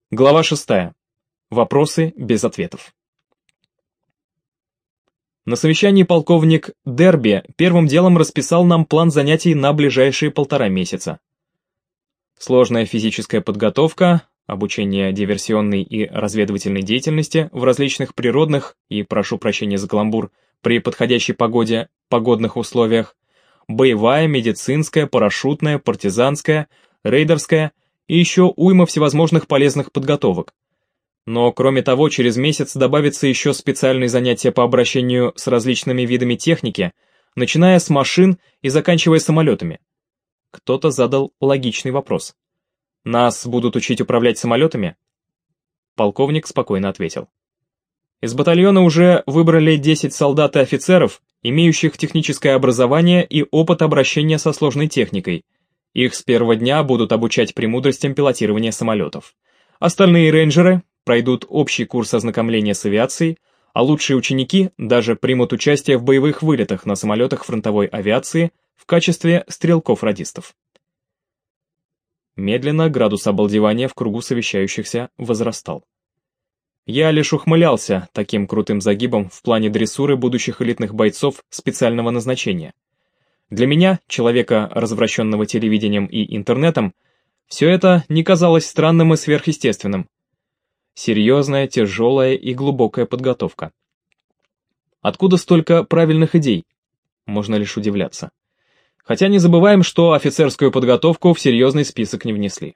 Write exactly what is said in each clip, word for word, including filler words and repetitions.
Глава шестая. Вопросы без ответов. На совещании полковник Дерби первым делом расписал нам план занятий на ближайшие полтора месяца. Сложная физическая подготовка, обучение диверсионной и разведывательной деятельности в различных природных и, прошу прощения за каламбур, при подходящей погоде, погодных условиях, боевая, медицинская, парашютная, партизанская, рейдерская и еще уйма всевозможных полезных подготовок. Но кроме того, через месяц добавится еще специальные занятия по обращению с различными видами техники, начиная с машин и заканчивая самолетами. Кто-то задал логичный вопрос. Нас будут учить управлять самолетами? Полковник спокойно ответил. Из батальона уже выбрали десять солдат и офицеров, имеющих техническое образование и опыт обращения со сложной техникой. Их с первого дня будут обучать премудростям пилотирования самолетов. Остальные рейнджеры пройдут общий курс ознакомления с авиацией, а лучшие ученики даже примут участие в боевых вылетах на самолетах фронтовой авиации в качестве стрелков-радистов. Медленно градус обалдевания в кругу совещающихся возрастал. Я лишь ухмылялся таким крутым загибом в плане дрессуры будущих элитных бойцов специального назначения. Для меня, человека, развращенного телевидением и интернетом, все это не казалось странным и сверхъестественным. Серьезная, тяжелая и глубокая подготовка. Откуда столько правильных идей? Можно лишь удивляться. Хотя не забываем, что офицерскую подготовку в серьезный список не внесли.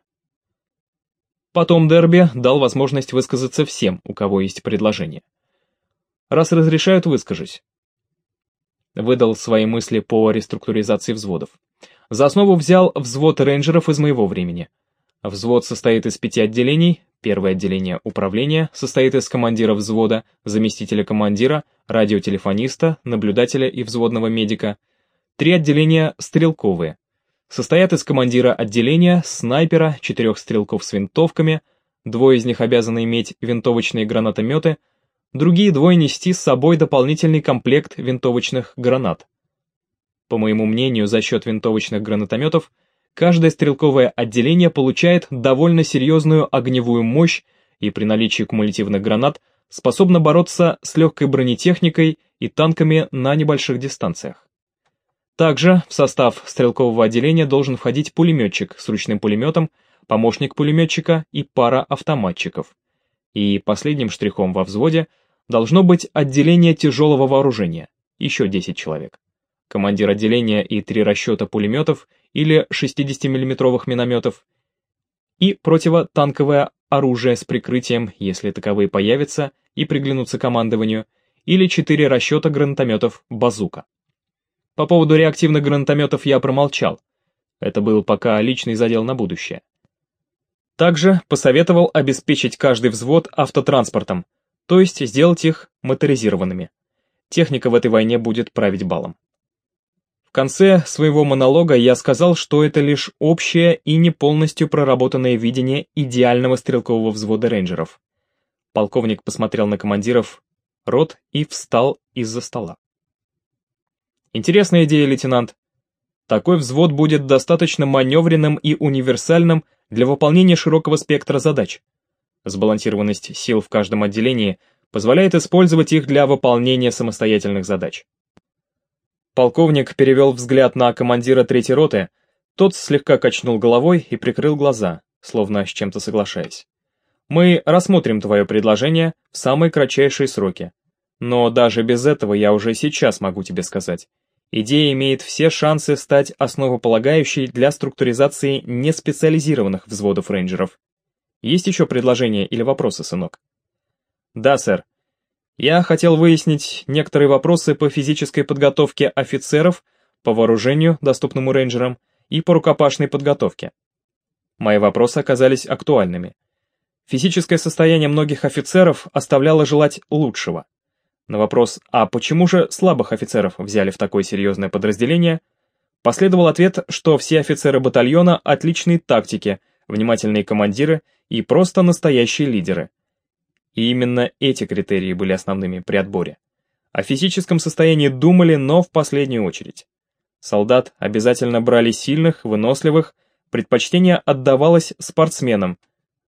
Потом Дерби дал возможность высказаться всем, у кого есть предложение. Раз разрешают, выскажусь. Выдал свои мысли по реструктуризации взводов. За основу взял взвод рейнджеров из моего времени. Взвод состоит из пяти отделений. Первое отделение управления состоит из командира взвода, заместителя командира, радиотелефониста, наблюдателя и взводного медика. Три отделения стрелковые. Состоят из командира отделения, снайпера, четырех стрелков с винтовками, двое из них обязаны иметь винтовочные гранатометы, другие двое нести с собой дополнительный комплект винтовочных гранат. По моему мнению, за счет винтовочных гранатометов, каждое стрелковое отделение получает довольно серьезную огневую мощь и при наличии кумулятивных гранат способно бороться с легкой бронетехникой и танками на небольших дистанциях. Также в состав стрелкового отделения должен входить пулеметчик с ручным пулеметом, помощник пулеметчика и пара автоматчиков. И последним штрихом во взводе должно быть отделение тяжелого вооружения, еще десять человек. Командир отделения и три расчета пулеметов или шестидесятимиллиметровых минометов, и противотанковое оружие с прикрытием, если таковые появятся и приглянутся командованию, или четыре расчета гранатометов «Базука». По поводу реактивных гранатометов я промолчал. Это был пока личный задел на будущее. Также посоветовал обеспечить каждый взвод автотранспортом, то есть сделать их моторизированными. Техника в этой войне будет править балом. В конце своего монолога я сказал, что это лишь общее и не полностью проработанное видение идеального стрелкового взвода рейнджеров. Полковник посмотрел на командиров рот и встал из-за стола. Интересная идея, лейтенант. Такой взвод будет достаточно маневренным и универсальным для выполнения широкого спектра задач. Сбалансированность сил в каждом отделении позволяет использовать их для выполнения самостоятельных задач. Полковник перевел взгляд на командира третьей роты, тот слегка качнул головой и прикрыл глаза, словно с чем-то соглашаясь. Мы рассмотрим твое предложение в самые кратчайшие сроки. Но даже без этого я уже сейчас могу тебе сказать. Идея имеет все шансы стать основополагающей для структуризации неспециализированных взводов рейнджеров. Есть еще предложения или вопросы, сынок? Да, сэр. Я хотел выяснить некоторые вопросы по физической подготовке офицеров, по вооружению, доступному рейнджерам, и по рукопашной подготовке. Мои вопросы оказались актуальными. Физическое состояние многих офицеров оставляло желать лучшего. На вопрос «А почему же слабых офицеров взяли в такое серьезное подразделение?» последовал ответ, что все офицеры батальона отличные тактики, внимательные командиры и просто настоящие лидеры. И именно эти критерии были основными при отборе. О физическом состоянии думали, но в последнюю очередь. Солдат обязательно брали сильных, выносливых, предпочтение отдавалось спортсменам,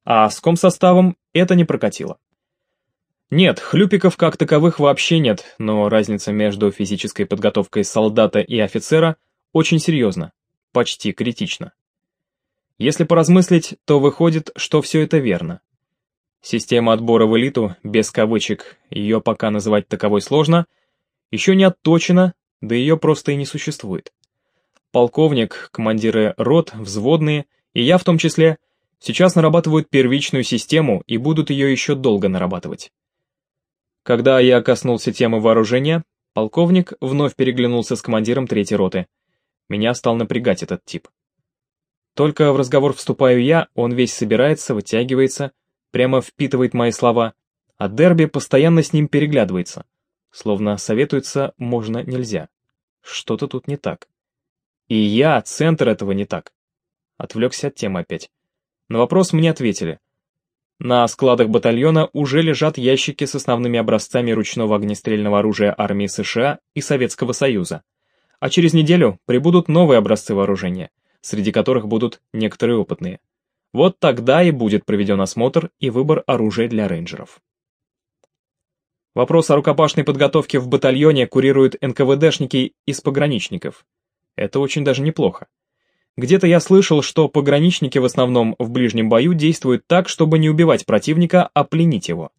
А с комсоставом это не прокатило. Нет, хлюпиков как таковых вообще нет, но разница между физической подготовкой солдата и офицера очень серьезна, почти критична. Если поразмыслить, то выходит, что все это верно. Система отбора в элиту, без кавычек, ее пока называть таковой сложно, еще не отточена, да ее просто и не существует. Полковник, командиры рот, взводные, и я в том числе, сейчас нарабатывают первичную систему и будут ее еще долго нарабатывать. Когда я коснулся темы вооружения, полковник вновь переглянулся с командиром третьей роты. Меня стал напрягать этот тип. Только в разговор вступаю я, он весь собирается, вытягивается, прямо впитывает мои слова, а Дерби постоянно с ним переглядывается, словно советуется можно-нельзя. Что-то тут не так. И я, центр этого не так. Отвлекся от темы опять. На вопрос мне ответили. На складах батальона уже лежат ящики с основными образцами ручного огнестрельного оружия армии США и Советского Союза. А через неделю прибудут новые образцы вооружения, среди которых будут некоторые опытные. Вот тогда и будет проведен осмотр и выбор оружия для рейнджеров. Вопрос о рукопашной подготовке в батальоне курируют эн ка вэ дэшники из пограничников. Это очень даже неплохо. Где-то я слышал, что пограничники в основном в ближнем бою действуют так, чтобы не убивать противника, а пленить его.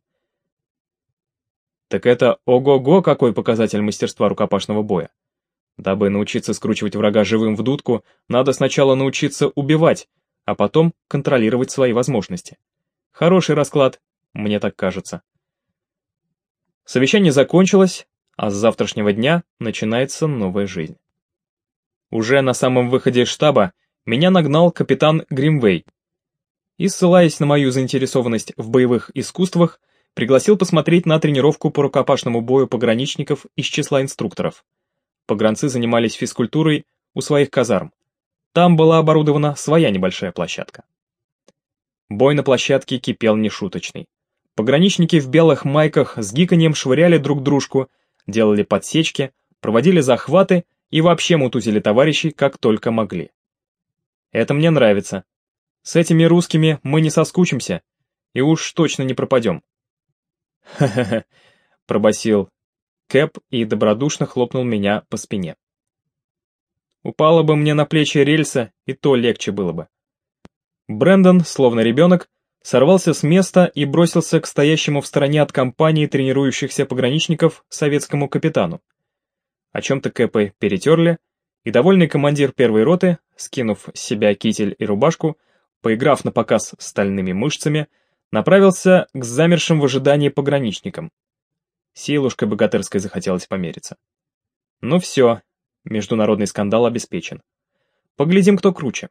Так это ого-го какой показатель мастерства рукопашного боя. Дабы научиться скручивать врага живым в дудку, надо сначала научиться убивать, а потом контролировать свои возможности. Хороший расклад, мне так кажется. Совещание закончилось, а с завтрашнего дня начинается новая жизнь. Уже на самом выходе из штаба меня нагнал капитан Гримвей и, ссылаясь на мою заинтересованность в боевых искусствах, пригласил посмотреть на тренировку по рукопашному бою пограничников из числа инструкторов. Погранцы занимались физкультурой у своих казарм. Там была оборудована своя небольшая площадка. Бой на площадке кипел нешуточный. Пограничники в белых майках с гиканьем швыряли друг дружку, делали подсечки, проводили захваты и вообще мутузили товарищей как только могли. Это мне нравится. С этими русскими мы не соскучимся, и уж точно не пропадем. «Ха-ха-ха», — пробасил Кэп и добродушно хлопнул меня по спине. Упала бы мне на плечи рельса, и то легче было бы. Брэндон, словно ребенок, сорвался с места и бросился к стоящему в стороне от компании тренирующихся пограничников советскому капитану. О чем-то Кэпы перетерли, и довольный командир первой роты, скинув с себя китель и рубашку, поиграв на показ стальными мышцами, направился к замершим в ожидании пограничникам. Силушкой богатырской захотелось помериться. Ну все, международный скандал обеспечен. Поглядим, кто круче.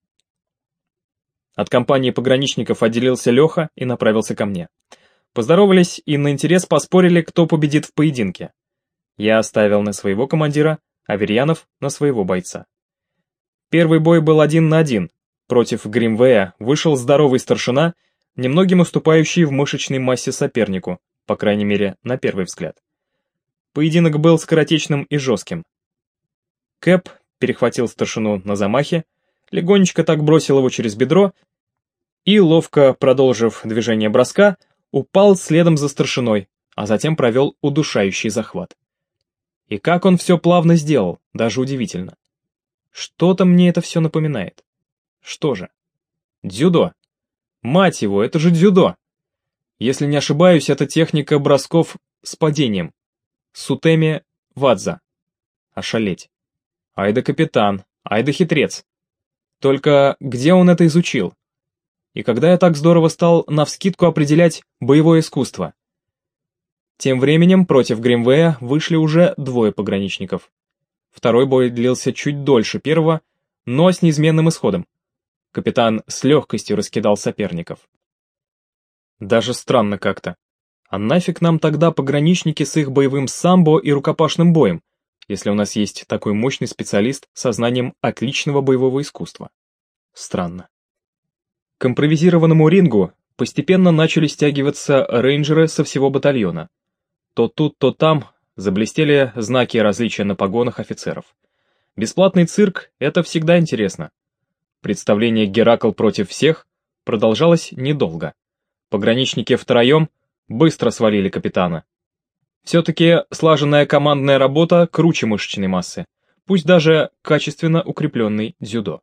От компании пограничников отделился Леха и направился ко мне. Поздоровались и на интерес поспорили, кто победит в поединке. Я оставил на своего командира, а Верьянов на своего бойца. Первый бой был один на один. Против Гримвея вышел здоровый старшина, немногим уступающий в мышечной массе сопернику, по крайней мере, на первый взгляд. Поединок был скоротечным и жестким. Кэп перехватил старшину на замахе, легонечко так бросил его через бедро и, ловко продолжив движение броска, упал следом за старшиной, а затем провел удушающий захват. И как он все плавно сделал, даже удивительно. Что-то мне это все напоминает. Что же? Дзюдо. Мать его, это же дзюдо. Если не ошибаюсь, это техника бросков с падением. Сутеми вадза. Ошалеть. Ай да капитан, ай да хитрец. Только где он это изучил? И когда я так здорово стал навскидку определять боевое искусство? Тем временем против Гримвея вышли уже двое пограничников. Второй бой длился чуть дольше первого, но с неизменным исходом. Капитан с легкостью раскидал соперников. Даже странно как-то. А нафиг нам тогда пограничники с их боевым самбо и рукопашным боем, если у нас есть такой мощный специалист со знанием отличного боевого искусства? Странно. К импровизированному рингу постепенно начали стягиваться рейнджеры со всего батальона. То тут, то там заблестели знаки различия на погонах офицеров. Бесплатный цирк — это всегда интересно. Представление «Геракл против всех» продолжалось недолго. Пограничники втроем быстро свалили капитана. Все-таки слаженная командная работа круче мышечной массы, пусть даже качественно укрепленный дзюдо.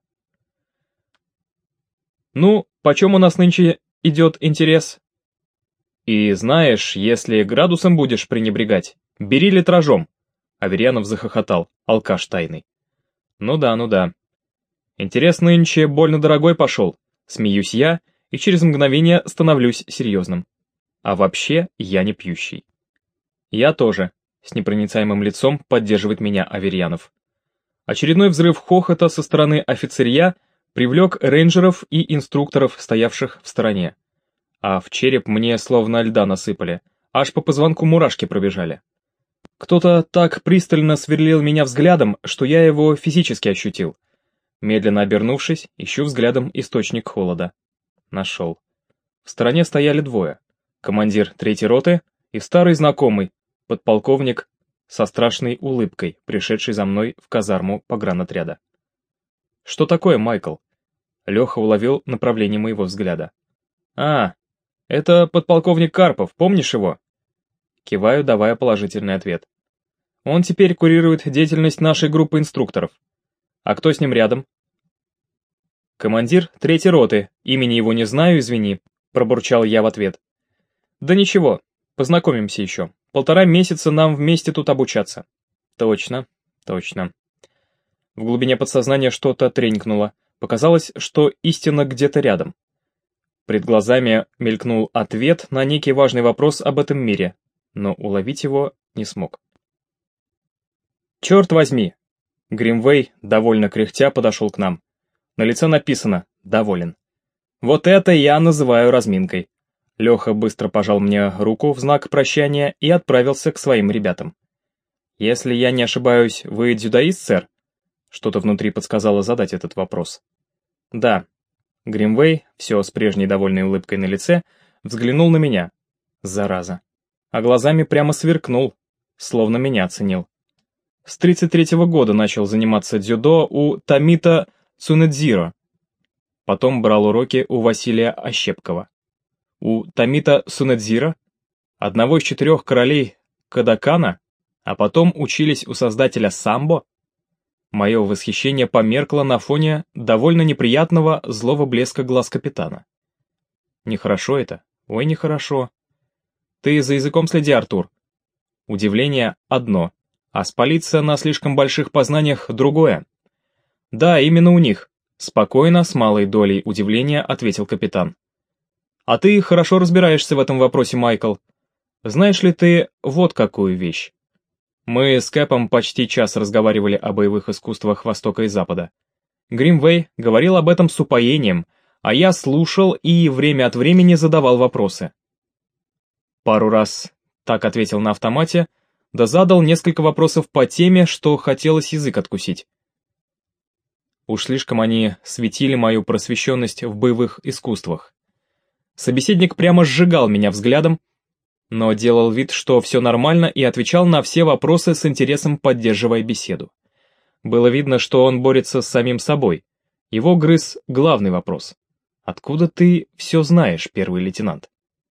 «Ну, почем у нас нынче идет интерес?» «И знаешь, если градусом будешь пренебрегать, бери литражом», — Аверьянов захохотал, алкаш тайный. «Ну да, ну да. Интерес нынче больно дорогой пошел», — смеюсь я, и через мгновение становлюсь серьезным. А вообще я не пьющий. «Я тоже», — с непроницаемым лицом поддерживает меня Аверьянов. Очередной взрыв хохота со стороны офицерья привлек рейнджеров и инструкторов, стоявших в стороне. А в череп мне словно льда насыпали, аж по позвонку мурашки пробежали. Кто-то так пристально сверлил меня взглядом, что я его физически ощутил. Медленно обернувшись, ищу взглядом источник холода. Нашел. В стороне стояли двое. Командир третьей роты и старый знакомый, подполковник со страшной улыбкой, пришедший за мной в казарму погранотряда. «Что такое, Майкл?» Леха уловил направление моего взгляда. «А, это подполковник Карпов, помнишь его?» Киваю, давая положительный ответ. «Он теперь курирует деятельность нашей группы инструкторов. А кто с ним рядом?» «Командир третьей роты, имени его не знаю, извини», пробурчал я в ответ. «Да ничего, познакомимся еще. Полтора месяца нам вместе тут обучаться». «Точно, точно». В глубине подсознания что-то тренькнуло. Показалось, что истина где-то рядом. Пред глазами мелькнул ответ на некий важный вопрос об этом мире, но уловить его не смог. «Черт возьми!» Гримвей, довольно кряхтя, подошел к нам. На лице написано «доволен». Вот это я называю разминкой. Леха быстро пожал мне руку в знак прощания и отправился к своим ребятам. «Если я не ошибаюсь, вы дзюдоист, сэр?» Что-то внутри подсказало задать этот вопрос. «Да». Гримвей, все с прежней довольной улыбкой на лице, взглянул на меня. Зараза. А глазами прямо сверкнул, словно меня оценил. С тридцать третьего года начал заниматься дзюдо у Томита Цунэдзиро. Потом брал уроки у Василия Ощепкова. У Томита Цунэдзиро, одного из четырех королей Кодокана, а потом учились у создателя самбо. Мое восхищение померкло на фоне довольно неприятного злого блеска глаз капитана. Нехорошо это, ой, нехорошо. Ты за языком следи, Артур. Удивление одно, а спалиться на слишком больших познаниях другое. Да, именно у них. Спокойно, с малой долей удивления, ответил капитан. А ты хорошо разбираешься в этом вопросе, Майкл. Знаешь ли ты вот какую вещь? Мы с Кэпом почти час разговаривали о боевых искусствах Востока и Запада. Гримвей говорил об этом с упоением, а я слушал и время от времени задавал вопросы. Пару раз так ответил на автомате, да задал несколько вопросов по теме, что хотелось язык откусить. Уж слишком они светили мою просвещенность в боевых искусствах. Собеседник прямо сжигал меня взглядом, но делал вид, что все нормально, и отвечал на все вопросы с интересом, поддерживая беседу. Было видно, что он борется с самим собой. Его грыз главный вопрос. «Откуда ты все знаешь, первый лейтенант?»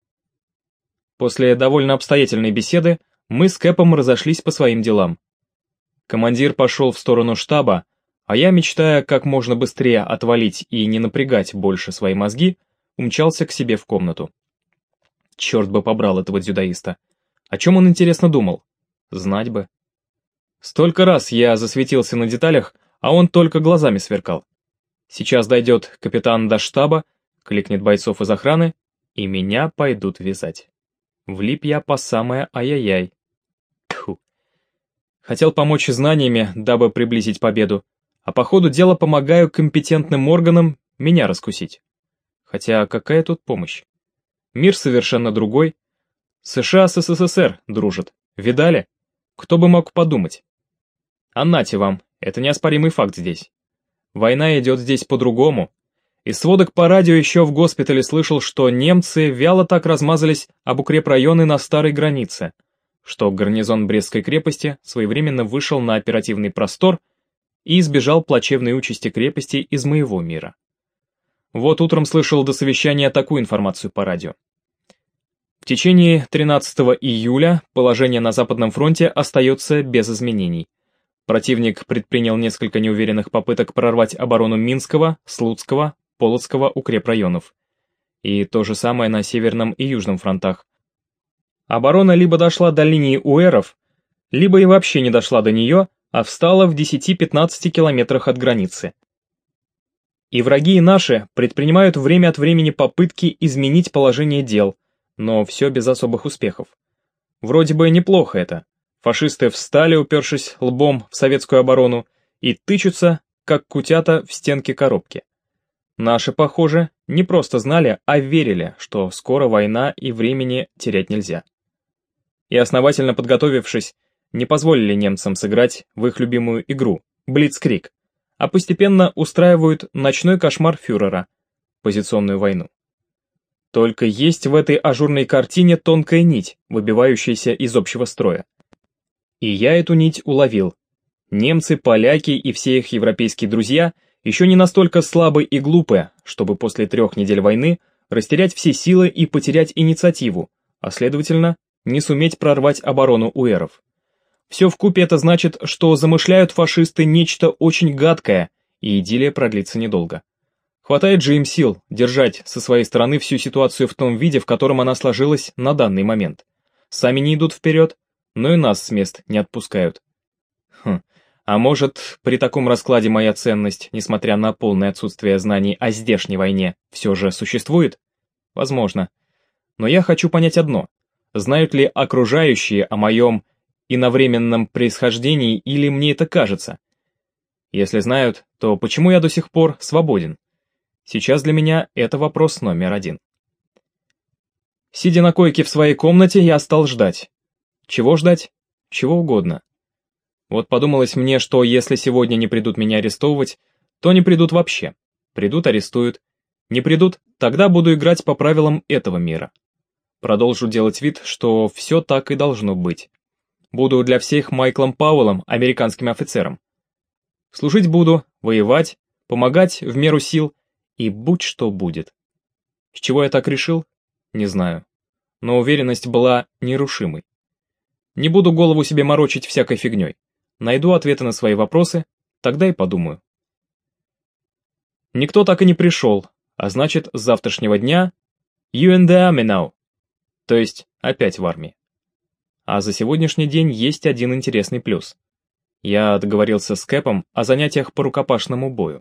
После довольно обстоятельной беседы мы с Кэпом разошлись по своим делам. Командир пошел в сторону штаба, а я, мечтая как можно быстрее отвалить и не напрягать больше свои мозги, умчался к себе в комнату. Черт бы побрал этого дзюдоиста. О чем он, интересно, думал? Знать бы. Столько раз я засветился на деталях, а он только глазами сверкал. Сейчас дойдет капитан до штаба, кликнет бойцов из охраны, и меня пойдут вязать. Влип я по самое ай-яй-яй. Тьфу. Хотел помочь знаниями, дабы приблизить победу, а по ходу дела помогаю компетентным органам меня раскусить. Хотя какая тут помощь? Мир совершенно другой. США с СССР дружат. Видали? Кто бы мог подумать? А нате вам, это неоспоримый факт здесь. Война идет здесь по-другому. Из сводок по радио еще в госпитале слышал, что немцы вяло так размазались об укрепрайоны на старой границе, что гарнизон Брестской крепости своевременно вышел на оперативный простор и избежал плачевной участи крепости из моего мира. Вот утром слышал до совещания такую информацию по радио. В течение тринадцатого июля положение на Западном фронте остается без изменений. Противник предпринял несколько неуверенных попыток прорвать оборону Минского, Слуцкого, Полоцкого укрепрайонов. И то же самое на Северном и Южном фронтах. Оборона либо дошла до линии Уэров, либо и вообще не дошла до нее, а встала в десяти-пятнадцати километрах от границы. И враги наши предпринимают время от времени попытки изменить положение дел, но все без особых успехов. Вроде бы неплохо это. Фашисты встали, упершись лбом в советскую оборону, и тычутся, как кутята, в стенки коробки. Наши, похоже, не просто знали, а верили, что скоро война и времени терять нельзя. И основательно подготовившись, не позволили немцам сыграть в их любимую игру – блицкриг, а постепенно устраивают ночной кошмар фюрера – позиционную войну. Только есть в этой ажурной картине тонкая нить, выбивающаяся из общего строя. И я эту нить уловил. Немцы, поляки и все их европейские друзья еще не настолько слабы и глупы, чтобы после трех недель войны растерять все силы и потерять инициативу, а следовательно, не суметь прорвать оборону уэров. Все вкупе это значит, что замышляют фашисты нечто очень гадкое, и идиллия продлится недолго. Хватает же им сил держать со своей стороны всю ситуацию в том виде, в котором она сложилась на данный момент. Сами не идут вперед, но и нас с мест не отпускают. Хм, а может, при таком раскладе моя ценность, несмотря на полное отсутствие знаний о здешней войне, все же существует? Возможно. Но я хочу понять одно. Знают ли окружающие о моем иновременном происхождении, или мне это кажется? Если знают, то почему я до сих пор свободен? Сейчас для меня это вопрос номер один. Сидя на койке в своей комнате, я стал ждать. Чего ждать? Чего угодно. Вот подумалось мне, что если сегодня не придут меня арестовывать, то не придут вообще. Придут, арестуют. Не придут, тогда буду играть по правилам этого мира. Продолжу делать вид, что все так и должно быть. Буду для всех Майклом Пауэллом, американским офицером. Служить буду, воевать, помогать в меру сил, и будь что будет. С чего я так решил? Не знаю. Но уверенность была нерушимой. Не буду голову себе морочить всякой фигней. Найду ответы на свои вопросы, тогда и подумаю. Никто так и не пришел, а значит, с завтрашнего дня you in the army now, то есть опять в армии. А за сегодняшний день есть один интересный плюс. Я договорился с Кэпом о занятиях по рукопашному бою.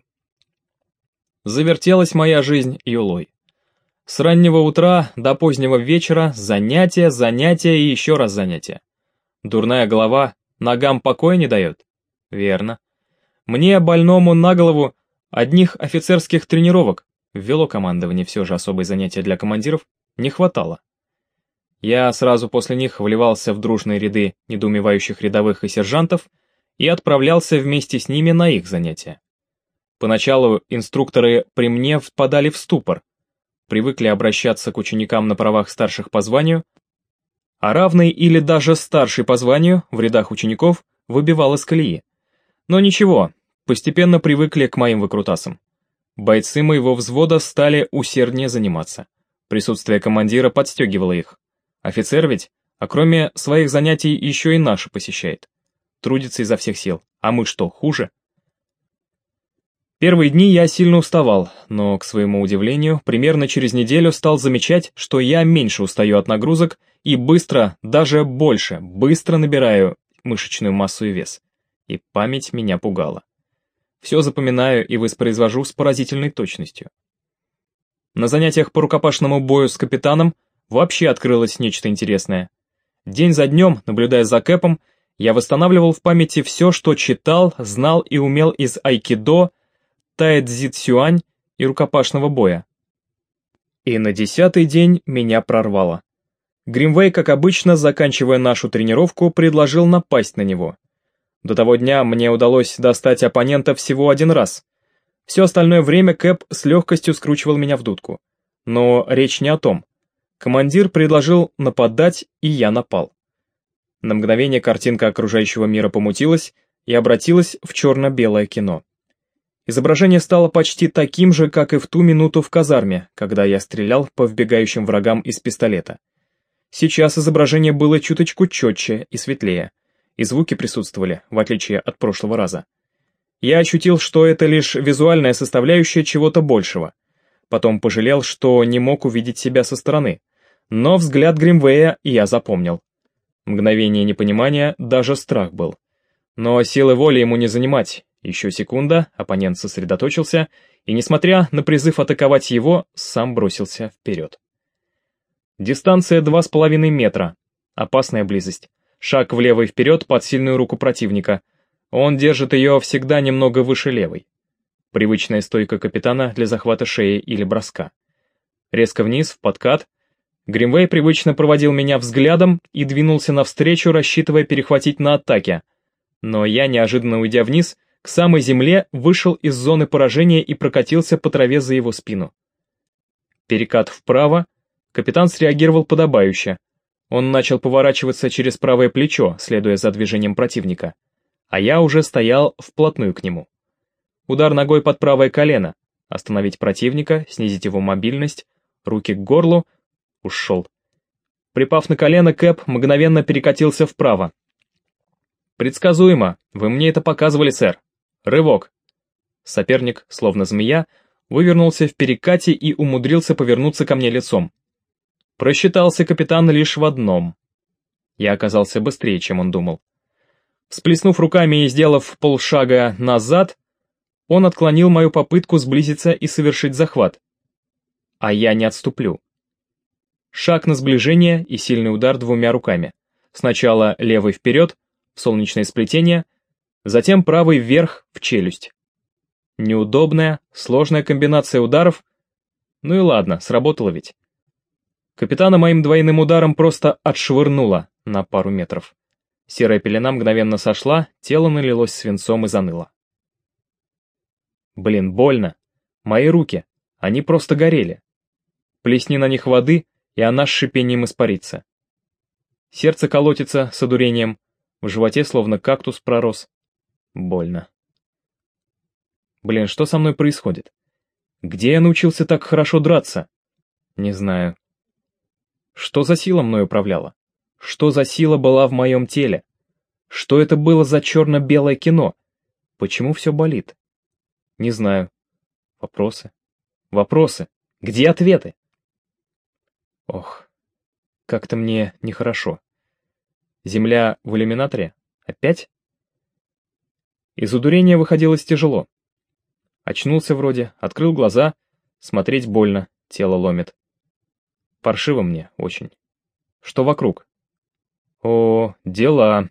Завертелась моя жизнь юлой. С раннего утра до позднего вечера занятия, занятия и еще раз занятия. Дурная голова ногам покоя не дает? Верно. Мне, больному на голову, одних офицерских тренировок, ввело командование все же особые занятия для командиров, не хватало. Я сразу после них вливался в дружные ряды недоумевающих рядовых и сержантов и отправлялся вместе с ними на их занятия. Поначалу инструкторы при мне впадали в ступор, привыкли обращаться к ученикам на правах старших по званию, а равный или даже старший по званию в рядах учеников выбивал из колеи. Но ничего, постепенно привыкли к моим выкрутасам. Бойцы моего взвода стали усерднее заниматься. Присутствие командира подстегивало их. Офицер ведь, а кроме своих занятий, еще и наши посещает. Трудится изо всех сил. А мы что, хуже? Первые дни я сильно уставал, но, к своему удивлению, примерно через неделю стал замечать, что я меньше устаю от нагрузок и быстро, даже больше, быстро набираю мышечную массу и вес. И память меня пугала. Все запоминаю и воспроизвожу с поразительной точностью. На занятиях по рукопашному бою с капитаном вообще открылось нечто интересное. День за днем, наблюдая за Кэпом, я восстанавливал в памяти все, что читал, знал и умел из айкидо, таэцзи-цюань и рукопашного боя. И на десятый день меня прорвало. Гримвей, как обычно, заканчивая нашу тренировку, предложил напасть на него. До того дня мне удалось достать оппонента всего один раз. Все остальное время Кэп с легкостью скручивал меня в дудку. Но речь не о том. Командир предложил нападать, и я напал. На мгновение картинка окружающего мира помутилась и обратилась в черно-белое кино. Изображение стало почти таким же, как и в ту минуту в казарме, когда я стрелял по вбегающим врагам из пистолета. Сейчас изображение было чуточку четче и светлее, и звуки присутствовали, в отличие от прошлого раза. Я ощутил, что это лишь визуальная составляющая чего-то большего. Потом пожалел, что не мог увидеть себя со стороны. Но взгляд Гримвея я запомнил. Мгновение непонимания, даже страх был. Но силы воли ему не занимать. Еще секунда, оппонент сосредоточился, и, несмотря на призыв атаковать его, сам бросился вперед. Дистанция два с половиной метра. Опасная близость. Шаг влево и вперед под сильную руку противника. Он держит ее всегда немного выше левой. Привычная стойка капитана для захвата шеи или броска. Резко вниз, в подкат. Гримвей привычно проводил меня взглядом и двинулся навстречу, рассчитывая перехватить на атаке. Но я, неожиданно уйдя вниз, к самой земле, вышел из зоны поражения и прокатился по траве за его спину. Перекат вправо, капитан среагировал подобающе. Он начал поворачиваться через правое плечо, следуя за движением противника. А я уже стоял вплотную к нему. Удар ногой под правое колено, остановить противника, снизить его мобильность, руки к горлу, ушел. Припав на колено, Кэп мгновенно перекатился вправо. «Предсказуемо, вы мне это показывали, сэр. Рывок». Соперник, словно змея, вывернулся в перекате и умудрился повернуться ко мне лицом. Просчитался капитан лишь в одном. Я оказался быстрее, чем он думал. Всплеснув руками и сделав полшага назад, он отклонил мою попытку сблизиться и совершить захват. А я не отступлю. Шаг на сближение и сильный удар двумя руками. Сначала левый вперед, в солнечное сплетение, затем правый вверх, в челюсть. Неудобная, сложная комбинация ударов. Ну и ладно, сработало ведь. Капитана моим двойным ударом просто отшвырнуло на пару метров. Серая пелена мгновенно сошла, тело налилось свинцом и заныло. Блин, больно. Мои руки, они просто горели. Плесни на них воды, и она с шипением испарится. Сердце колотится с одурением, в животе словно кактус пророс. Больно. Блин, что со мной происходит? Где я научился так хорошо драться? Не знаю. Что за сила мной управляла? Что за сила была в моем теле? Что это было за черно-белое кино? Почему все болит? Не знаю. Вопросы. Вопросы. Где ответы? Ох, как-то мне нехорошо. Земля в иллюминаторе? Опять? Из удурения выходилось тяжело. Очнулся вроде, открыл глаза, смотреть больно, тело ломит. Паршиво мне очень. Что вокруг? О, дела.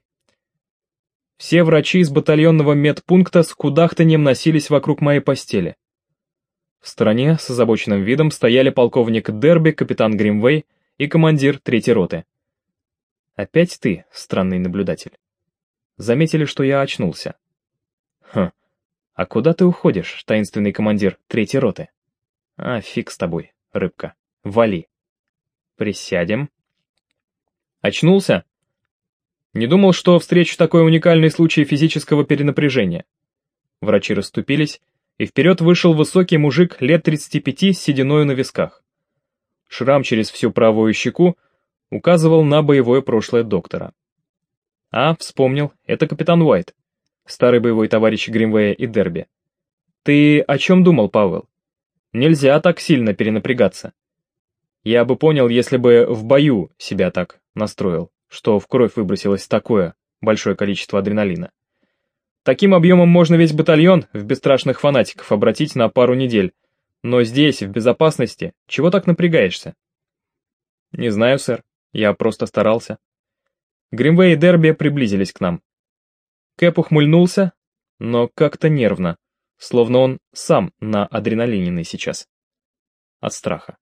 Все врачи из батальонного медпункта с кудахтаньем носились вокруг моей постели. В стороне с озабоченным видом стояли полковник Дерби, капитан Гримвей и командир третьей роты. Опять ты, странный наблюдатель. Заметили, что я очнулся. Хм, а куда ты уходишь, таинственный командир третьей роты? А, фиг с тобой, рыбка, вали. Присядем. Очнулся? Не думал, что встречу такой уникальный случай физического перенапряжения. Врачи расступились, и вперед вышел высокий мужик лет тридцати пяти с сединою на висках. Шрам через всю правую щеку указывал на боевое прошлое доктора. А, вспомнил, это капитан Уайт, старый боевой товарищ Гримвея и Дерби. Ты о чем думал, Пауэлл? Нельзя так сильно перенапрягаться. Я бы понял, если бы в бою себя так настроил, что в кровь выбросилось такое большое количество адреналина. Таким объемом можно весь батальон в бесстрашных фанатиков обратить на пару недель, но здесь, в безопасности, чего так напрягаешься? Не знаю, сэр, я просто старался. Гримвей и Дерби приблизились к нам. Кэп ухмыльнулся, но как-то нервно, словно он сам на адреналиненный сейчас. От страха.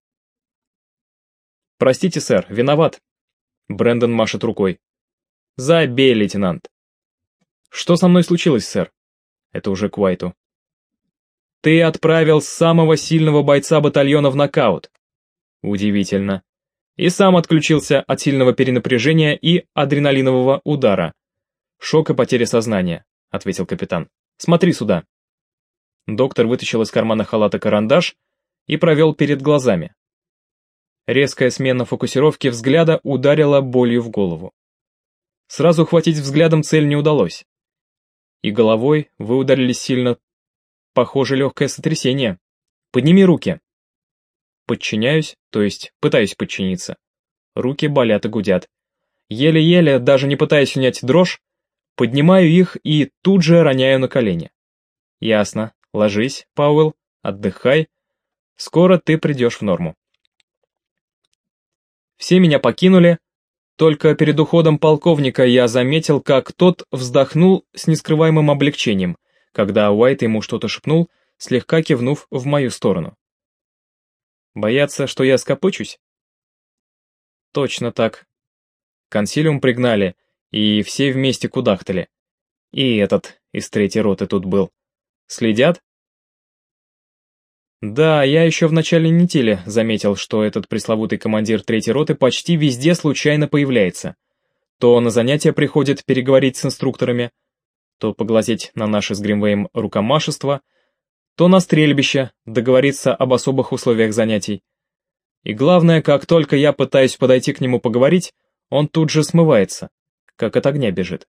«Простите, сэр, виноват». Брэндон машет рукой. «Забей, лейтенант». «Что со мной случилось, сэр?» Это уже к Уайту. «Ты отправил самого сильного бойца батальона в нокаут». Удивительно. И сам отключился от сильного перенапряжения и адреналинового удара. «Шок и потеря сознания», — ответил капитан. «Смотри сюда». Доктор вытащил из кармана халата карандаш и провел перед глазами. Резкая смена фокусировки взгляда ударила болью в голову. Сразу ухватить взглядом цель не удалось. И головой вы ударились сильно. Похоже, легкое сотрясение. Подними руки. Подчиняюсь, то есть пытаюсь подчиниться. Руки болят и гудят. Еле-еле, даже не пытаясь унять дрожь, поднимаю их и тут же роняю на колени. Ясно. Ложись, Пауэлл, отдыхай. Скоро ты придешь в норму. Все меня покинули, только перед уходом полковника я заметил, как тот вздохнул с нескрываемым облегчением, когда Уайт ему что-то шепнул, слегка кивнув в мою сторону. Боятся, что я скопычусь? Точно так. Консилиум пригнали, и все вместе кудахтали. И этот из третьей роты тут был. Следят? Да, я еще в начале недели заметил, что этот пресловутый командир третьей роты почти везде случайно появляется. То на занятия приходит переговорить с инструкторами, то поглазеть на наше с Гринвеем рукомашество, то на стрельбище договориться об особых условиях занятий. И главное, как только я пытаюсь подойти к нему поговорить, он тут же смывается, как от огня бежит.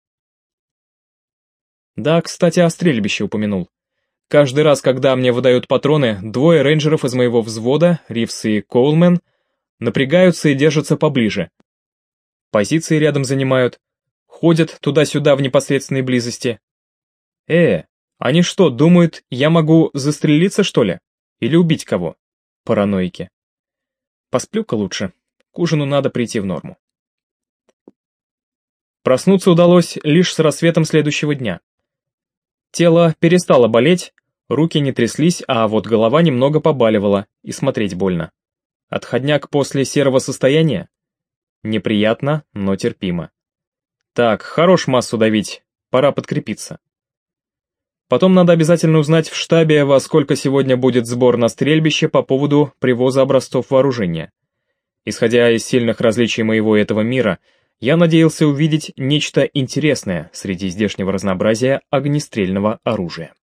Да, кстати, о стрельбище упомянул. Каждый раз, когда мне выдают патроны, двое рейнджеров из моего взвода, Ривз и Коулмен, напрягаются и держатся поближе. Позиции рядом занимают, ходят туда-сюда в непосредственной близости. Э, они что, думают, я могу застрелиться, что ли? Или убить кого? Параноики. Посплю-ка лучше, к ужину надо прийти в норму. Проснуться удалось лишь с рассветом следующего дня. Тело перестало болеть, руки не тряслись, а вот голова немного побаливала и смотреть больно. Отходняк после серого состояния? Неприятно, но терпимо. Так, хорош массу давить, пора подкрепиться. Потом надо обязательно узнать в штабе, во сколько сегодня будет сбор на стрельбище по поводу привоза образцов вооружения. Исходя из сильных различий моего и этого мира, я надеялся увидеть нечто интересное среди здешнего разнообразия огнестрельного оружия.